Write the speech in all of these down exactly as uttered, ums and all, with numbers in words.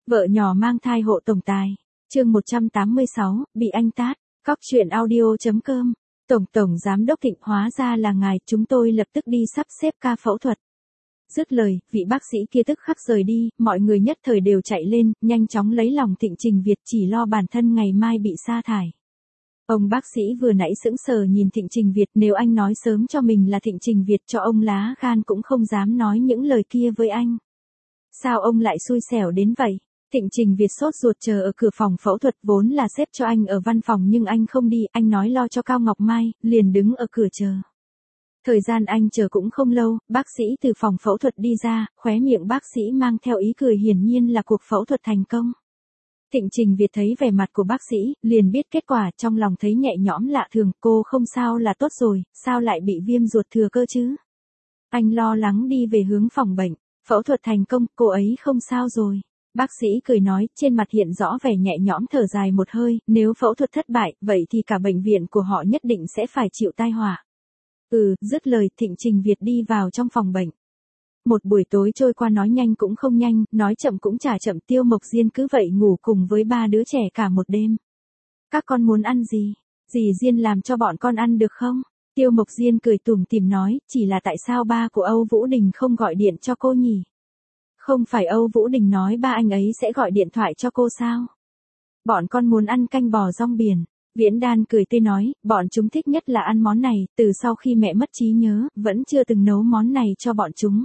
Vợ nhỏ mang thai hộ tổng tài. Chương một trăm tám mươi sáu, bị anh tát. Cóc truyện audio.com. Tổng tổng giám đốc Thịnh, hóa ra là ngài, chúng tôi lập tức đi sắp xếp ca phẫu thuật. Dứt lời, vị bác sĩ kia tức khắc rời đi, mọi người nhất thời đều chạy lên, nhanh chóng lấy lòng Thịnh Trình Việt, chỉ lo bản thân ngày mai bị sa thải. Ông bác sĩ vừa nãy sững sờ nhìn Thịnh Trình Việt, nếu anh nói sớm cho mình là Thịnh Trình Việt cho ông lá gan cũng không dám nói những lời kia với anh. Sao ông lại xui xẻo đến vậy? Thịnh Trình Việt sốt ruột chờ ở cửa phòng phẫu thuật, vốn là xếp cho anh ở văn phòng nhưng anh không đi, anh nói lo cho Cao Ngọc Mai, liền đứng ở cửa chờ. Thời gian anh chờ cũng không lâu, bác sĩ từ phòng phẫu thuật đi ra, khóe miệng bác sĩ mang theo ý cười, hiển nhiên là cuộc phẫu thuật thành công. Thịnh Trình Việt thấy vẻ mặt của bác sĩ, liền biết kết quả, trong lòng thấy nhẹ nhõm lạ thường, cô không sao là tốt rồi, sao lại bị viêm ruột thừa cơ chứ? Anh lo lắng đi về hướng phòng bệnh, phẫu thuật thành công, cô ấy không sao rồi. Bác sĩ cười nói, trên mặt hiện rõ vẻ nhẹ nhõm, thở dài một hơi, nếu phẫu thuật thất bại, vậy thì cả bệnh viện của họ nhất định sẽ phải chịu tai họa. Ừ, dứt lời, Thịnh Trình Việt đi vào trong phòng bệnh. Một buổi tối trôi qua nói nhanh cũng không nhanh, nói chậm cũng chả chậm, Tiêu Mộc Diên cứ vậy ngủ cùng với ba đứa trẻ cả một đêm. Các con muốn ăn gì? Dì Diên làm cho bọn con ăn được không? Tiêu Mộc Diên cười tủm tỉm nói, chỉ là tại sao ba của Âu Vũ Đình không gọi điện cho cô nhỉ? Không phải Âu Vũ Đình nói ba anh ấy sẽ gọi điện thoại cho cô sao? Bọn con muốn ăn canh bò rong biển. Viễn Đan cười tươi nói, bọn chúng thích nhất là ăn món này, từ sau khi mẹ mất trí nhớ, vẫn chưa từng nấu món này cho bọn chúng.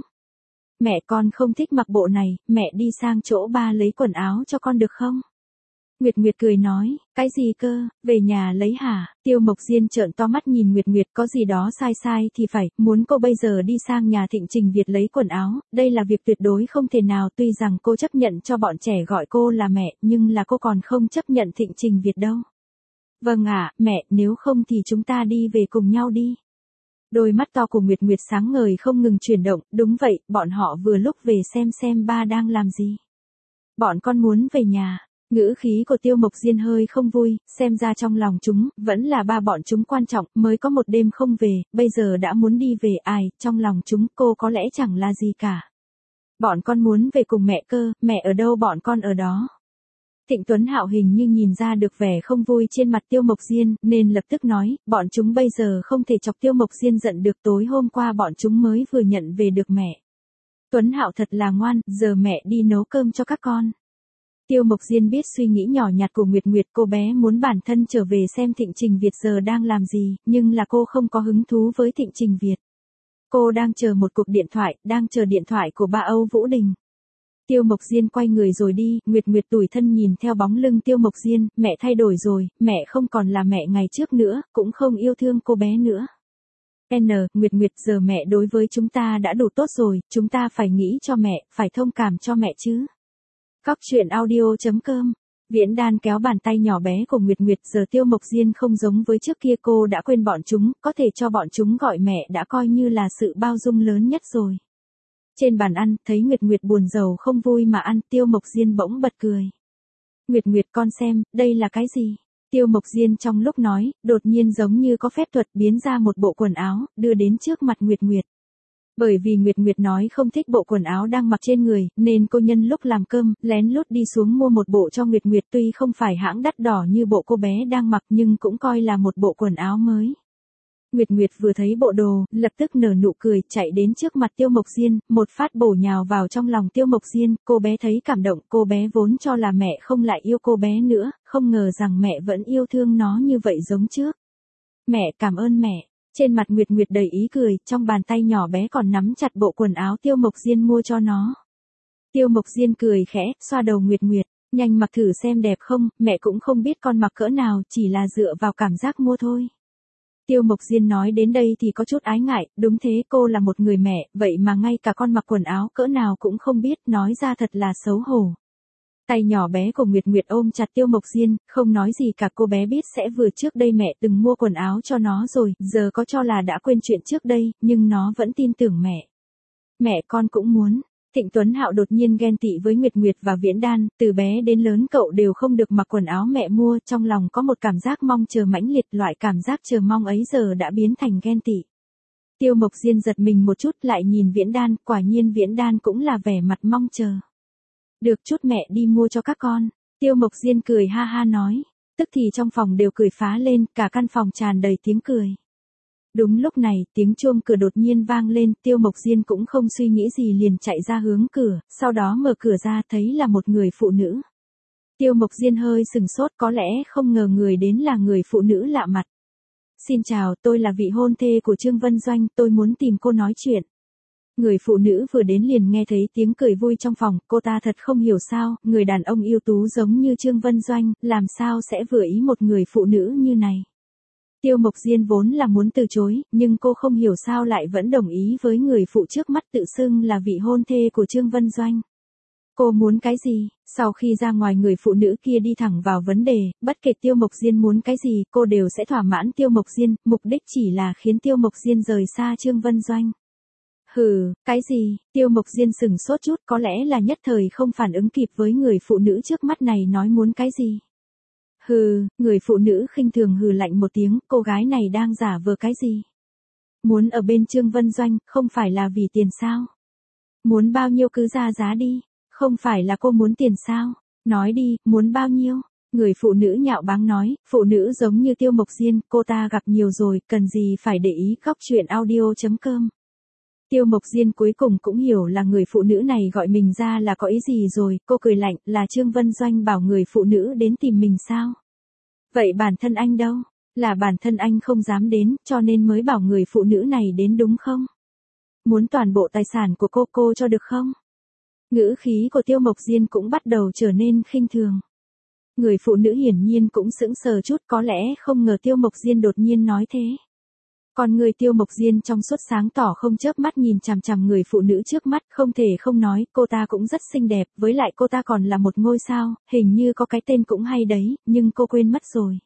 Mẹ con không thích mặc bộ này, mẹ đi sang chỗ ba lấy quần áo cho con được không? Nguyệt Nguyệt cười nói, cái gì cơ, về nhà lấy hả? Tiêu Mộc Diên trợn to mắt nhìn Nguyệt Nguyệt, có gì đó sai sai thì phải, muốn cô bây giờ đi sang nhà Thịnh Trình Việt lấy quần áo, đây là việc tuyệt đối không thể nào, tuy rằng cô chấp nhận cho bọn trẻ gọi cô là mẹ, nhưng là cô còn không chấp nhận Thịnh Trình Việt đâu. Vâng ạ, mẹ, nếu không thì chúng ta đi về cùng nhau đi. Đôi mắt to của Nguyệt Nguyệt sáng ngời không ngừng chuyển động, đúng vậy, bọn họ vừa lúc về xem xem ba đang làm gì. Bọn con muốn về nhà. Ngữ khí của Tiêu Mộc Diên hơi không vui, xem ra trong lòng chúng, vẫn là ba bọn chúng quan trọng, mới có một đêm không về, bây giờ đã muốn đi về, ai, trong lòng chúng cô có lẽ chẳng là gì cả. Bọn con muốn về cùng mẹ cơ, mẹ ở đâu bọn con ở đó. Thịnh Tuấn Hạo hình như nhìn ra được vẻ không vui trên mặt Tiêu Mộc Diên, nên lập tức nói, bọn chúng bây giờ không thể chọc Tiêu Mộc Diên giận được, tối hôm qua bọn chúng mới vừa nhận về được mẹ. Tuấn Hạo thật là ngoan, giờ mẹ đi nấu cơm cho các con. Tiêu Mộc Diên biết suy nghĩ nhỏ nhặt của Nguyệt Nguyệt, cô bé muốn bản thân trở về xem Thịnh Trình Việt giờ đang làm gì, nhưng là cô không có hứng thú với Thịnh Trình Việt. Cô đang chờ một cuộc điện thoại, đang chờ điện thoại của ba Âu Vũ Đình. Tiêu Mộc Diên quay người rồi đi, Nguyệt Nguyệt tủi thân nhìn theo bóng lưng Tiêu Mộc Diên, mẹ thay đổi rồi, mẹ không còn là mẹ ngày trước nữa, cũng không yêu thương cô bé nữa. N, Nguyệt Nguyệt, giờ mẹ đối với chúng ta đã đủ tốt rồi, chúng ta phải nghĩ cho mẹ, phải thông cảm cho mẹ chứ. Cóc truyện audio.com. Viễn Đan kéo bàn tay nhỏ bé của Nguyệt Nguyệt, giờ Tiêu Mộc Diên không giống với trước kia, cô đã quên bọn chúng, có thể cho bọn chúng gọi mẹ đã coi như là sự bao dung lớn nhất rồi. Trên bàn ăn, thấy Nguyệt Nguyệt buồn rầu không vui mà ăn, Tiêu Mộc Diên bỗng bật cười. Nguyệt Nguyệt, con xem, đây là cái gì? Tiêu Mộc Diên trong lúc nói, đột nhiên giống như có phép thuật biến ra một bộ quần áo, đưa đến trước mặt Nguyệt Nguyệt. Bởi vì Nguyệt Nguyệt nói không thích bộ quần áo đang mặc trên người, nên cô nhân lúc làm cơm, lén lút đi xuống mua một bộ cho Nguyệt Nguyệt, tuy không phải hãng đắt đỏ như bộ cô bé đang mặc nhưng cũng coi là một bộ quần áo mới. Nguyệt Nguyệt vừa thấy bộ đồ, lập tức nở nụ cười, chạy đến trước mặt Tiêu Mộc Diên, một phát bổ nhào vào trong lòng Tiêu Mộc Diên, cô bé thấy cảm động, cô bé vốn cho là mẹ không lại yêu cô bé nữa, không ngờ rằng mẹ vẫn yêu thương nó như vậy giống trước. Mẹ, cảm ơn mẹ. Trên mặt Nguyệt Nguyệt đầy ý cười, trong bàn tay nhỏ bé còn nắm chặt bộ quần áo Tiêu Mộc Diên mua cho nó. Tiêu Mộc Diên cười khẽ, xoa đầu Nguyệt Nguyệt, nhanh mặc thử xem đẹp không, mẹ cũng không biết con mặc cỡ nào, chỉ là dựa vào cảm giác mua thôi. Tiêu Mộc Diên nói đến đây thì có chút ái ngại, đúng thế, cô là một người mẹ, vậy mà ngay cả con mặc quần áo cỡ nào cũng không biết, nói ra thật là xấu hổ. Tay nhỏ bé của Nguyệt Nguyệt ôm chặt Tiêu Mộc Diên, không nói gì cả, cô bé biết sẽ vừa trước đây mẹ từng mua quần áo cho nó rồi, giờ có cho là đã quên chuyện trước đây, nhưng nó vẫn tin tưởng mẹ. Mẹ, con cũng muốn. Thịnh Tuấn Hạo đột nhiên ghen tị với Nguyệt Nguyệt và Viễn Đan, từ bé đến lớn cậu đều không được mặc quần áo mẹ mua, trong lòng có một cảm giác mong chờ mãnh liệt, loại cảm giác chờ mong ấy giờ đã biến thành ghen tị. Tiêu Mộc Diên giật mình một chút, lại nhìn Viễn Đan, quả nhiên Viễn Đan cũng là vẻ mặt mong chờ. Được chút mẹ đi mua cho các con. Tiêu Mộc Diên cười ha ha nói. Tức thì trong phòng đều cười phá lên, cả căn phòng tràn đầy tiếng cười. Đúng lúc này, tiếng chuông cửa đột nhiên vang lên, Tiêu Mộc Diên cũng không suy nghĩ gì liền chạy ra hướng cửa, sau đó mở cửa ra thấy là một người phụ nữ. Tiêu Mộc Diên hơi sừng sốt, có lẽ không ngờ người đến là người phụ nữ lạ mặt. Xin chào, tôi là vị hôn thê của Trương Vân Doanh, tôi muốn tìm cô nói chuyện. Người phụ nữ vừa đến liền nghe thấy tiếng cười vui trong phòng, cô ta thật không hiểu sao, người đàn ông ưu tú giống như Trương Vân Doanh, làm sao sẽ vừa ý một người phụ nữ như này. Tiêu Mộc Diên vốn là muốn từ chối, nhưng cô không hiểu sao lại vẫn đồng ý với người phụ trước mắt tự xưng là vị hôn thê của Trương Vân Doanh. Cô muốn cái gì? Sau khi ra ngoài người phụ nữ kia đi thẳng vào vấn đề, bất kể Tiêu Mộc Diên muốn cái gì, cô đều sẽ thỏa mãn Tiêu Mộc Diên, mục đích chỉ là khiến Tiêu Mộc Diên rời xa Trương Vân Doanh. Hừ, cái gì? Tiêu Mộc Diên sừng sốt chút, có lẽ là nhất thời không phản ứng kịp với người phụ nữ trước mắt này nói muốn cái gì. Hừ, người phụ nữ khinh thường hừ lạnh một tiếng, cô gái này đang giả vờ cái gì? Muốn ở bên Trương Vân Doanh, không phải là vì tiền sao? Muốn bao nhiêu cứ ra giá đi, không phải là cô muốn tiền sao? Nói đi, muốn bao nhiêu? Người phụ nữ nhạo báng nói, phụ nữ giống như Tiêu Mộc Diên, cô ta gặp nhiều rồi, cần gì phải để ý. Góc truyện audio chấm com. Tiêu Mộc Diên cuối cùng cũng hiểu là người phụ nữ này gọi mình ra là có ý gì rồi, cô cười lạnh, là Trương Vân Doanh bảo người phụ nữ đến tìm mình sao? Vậy bản thân anh đâu? Là bản thân anh không dám đến, cho nên mới bảo người phụ nữ này đến đúng không? Muốn toàn bộ tài sản của cô cô cho được không? Ngữ khí của Tiêu Mộc Diên cũng bắt đầu trở nên khinh thường. Người phụ nữ hiển nhiên cũng sững sờ chút, có lẽ không ngờ Tiêu Mộc Diên đột nhiên nói thế. Còn người Tiêu Mộc Diên trong suốt sáng tỏ không chớp mắt nhìn chằm chằm người phụ nữ trước mắt, không thể không nói, cô ta cũng rất xinh đẹp, với lại cô ta còn là một ngôi sao, hình như có cái tên cũng hay đấy, nhưng cô quên mất rồi.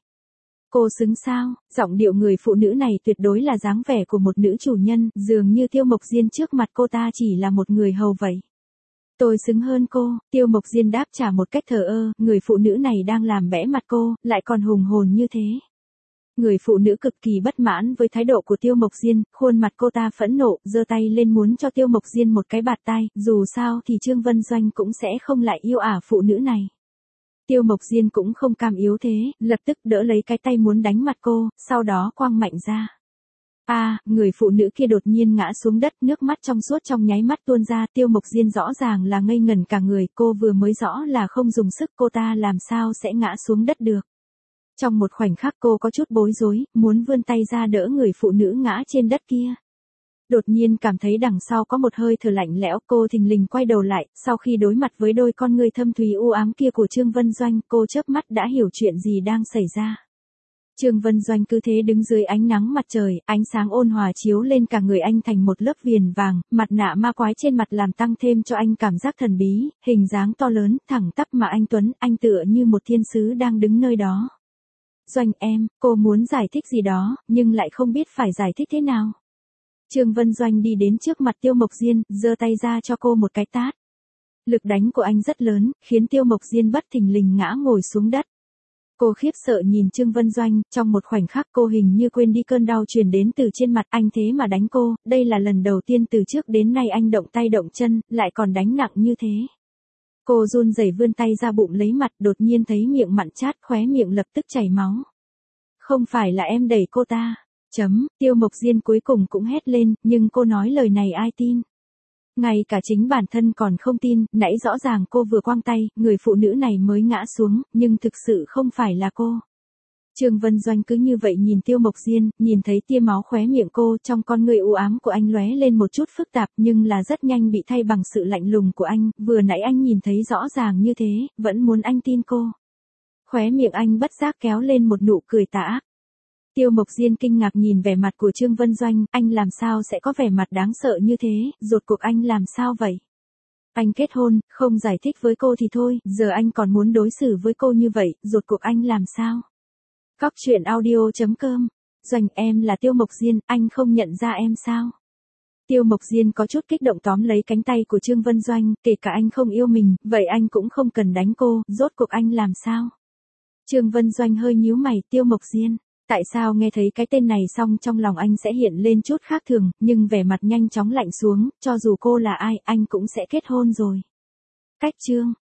Cô xứng sao? Giọng điệu người phụ nữ này tuyệt đối là dáng vẻ của một nữ chủ nhân, dường như Tiêu Mộc Diên trước mặt cô ta chỉ là một người hầu vậy. Tôi xứng hơn cô, Tiêu Mộc Diên đáp trả một cách thờ ơ, người phụ nữ này đang làm bẽ mặt cô, lại còn hùng hồn như thế. Người phụ nữ cực kỳ bất mãn với thái độ của Tiêu Mộc Diên, khuôn mặt cô ta phẫn nộ, giơ tay lên muốn cho Tiêu Mộc Diên một cái bạt tay, dù sao thì Trương Vân Doanh cũng sẽ không lại yêu ả phụ nữ này. Tiêu Mộc Diên cũng không cam yếu thế, lập tức đỡ lấy cái tay muốn đánh mặt cô, sau đó quăng mạnh ra. A, à, người phụ nữ kia đột nhiên ngã xuống đất, nước mắt trong suốt trong nháy mắt tuôn ra, Tiêu Mộc Diên rõ ràng là ngây ngẩn cả người, cô vừa mới rõ là không dùng sức, cô ta làm sao sẽ ngã xuống đất được. Trong một khoảnh khắc cô có chút bối rối, muốn vươn tay ra đỡ người phụ nữ ngã trên đất kia. Đột nhiên cảm thấy đằng sau có một hơi thở lạnh lẽo, cô thình lình quay đầu lại, sau khi đối mặt với đôi con người thâm thúy u ám kia của Trương Vân Doanh, cô chớp mắt đã hiểu chuyện gì đang xảy ra. Trương Vân Doanh cứ thế đứng dưới ánh nắng mặt trời, ánh sáng ôn hòa chiếu lên cả người anh thành một lớp viền vàng, mặt nạ ma quái trên mặt làm tăng thêm cho anh cảm giác thần bí, hình dáng to lớn, thẳng tắp mà anh tuấn, anh tựa như một thiên sứ đang đứng nơi đó. Doanh em, cô muốn giải thích gì đó, nhưng lại không biết phải giải thích thế nào. Trương Vân Doanh đi đến trước mặt Tiêu Mộc Diên, giơ tay ra cho cô một cái tát. Lực đánh của anh rất lớn, khiến Tiêu Mộc Diên bất thình lình ngã ngồi xuống đất. Cô khiếp sợ nhìn Trương Vân Doanh, trong một khoảnh khắc cô hình như quên đi cơn đau truyền đến từ trên mặt anh thế mà đánh cô, đây là lần đầu tiên từ trước đến nay anh động tay động chân, lại còn đánh nặng như thế. Cô run rẩy vươn tay ra bụng lấy mặt, đột nhiên thấy miệng mặn chát, khóe miệng lập tức chảy máu. Không phải là em đẩy cô ta. Chấm, Tiêu Mộc Diên cuối cùng cũng hét lên, nhưng cô nói lời này ai tin? Ngay cả chính bản thân còn không tin, nãy rõ ràng cô vừa quăng tay, người phụ nữ này mới ngã xuống, nhưng thực sự không phải là cô. Trương Vân Doanh cứ như vậy nhìn Tiêu Mộc Diên, nhìn thấy tia máu khóe miệng cô, trong con người u ám của anh lóe lên một chút phức tạp, nhưng là rất nhanh bị thay bằng sự lạnh lùng của anh, vừa nãy anh nhìn thấy rõ ràng như thế, vẫn muốn anh tin cô. Khóe miệng anh bất giác kéo lên một nụ cười tà ác. Tiêu Mộc Diên kinh ngạc nhìn vẻ mặt của Trương Vân Doanh, anh làm sao sẽ có vẻ mặt đáng sợ như thế, rốt cuộc anh làm sao vậy? Anh kết hôn, không giải thích với cô thì thôi, giờ anh còn muốn đối xử với cô như vậy, rốt cuộc anh làm sao? Góc truyện audio chấm com. Doanh em là Tiêu Mộc Diên, anh không nhận ra em sao? Tiêu Mộc Diên có chút kích động tóm lấy cánh tay của Trương Vân Doanh, kể cả anh không yêu mình, vậy anh cũng không cần đánh cô, rốt cuộc anh làm sao? Trương Vân Doanh hơi nhíu mày, Tiêu Mộc Diên. Tại sao nghe thấy cái tên này xong trong lòng anh sẽ hiện lên chút khác thường, nhưng vẻ mặt nhanh chóng lạnh xuống, cho dù cô là ai, anh cũng sẽ kết hôn rồi. Cách Trương,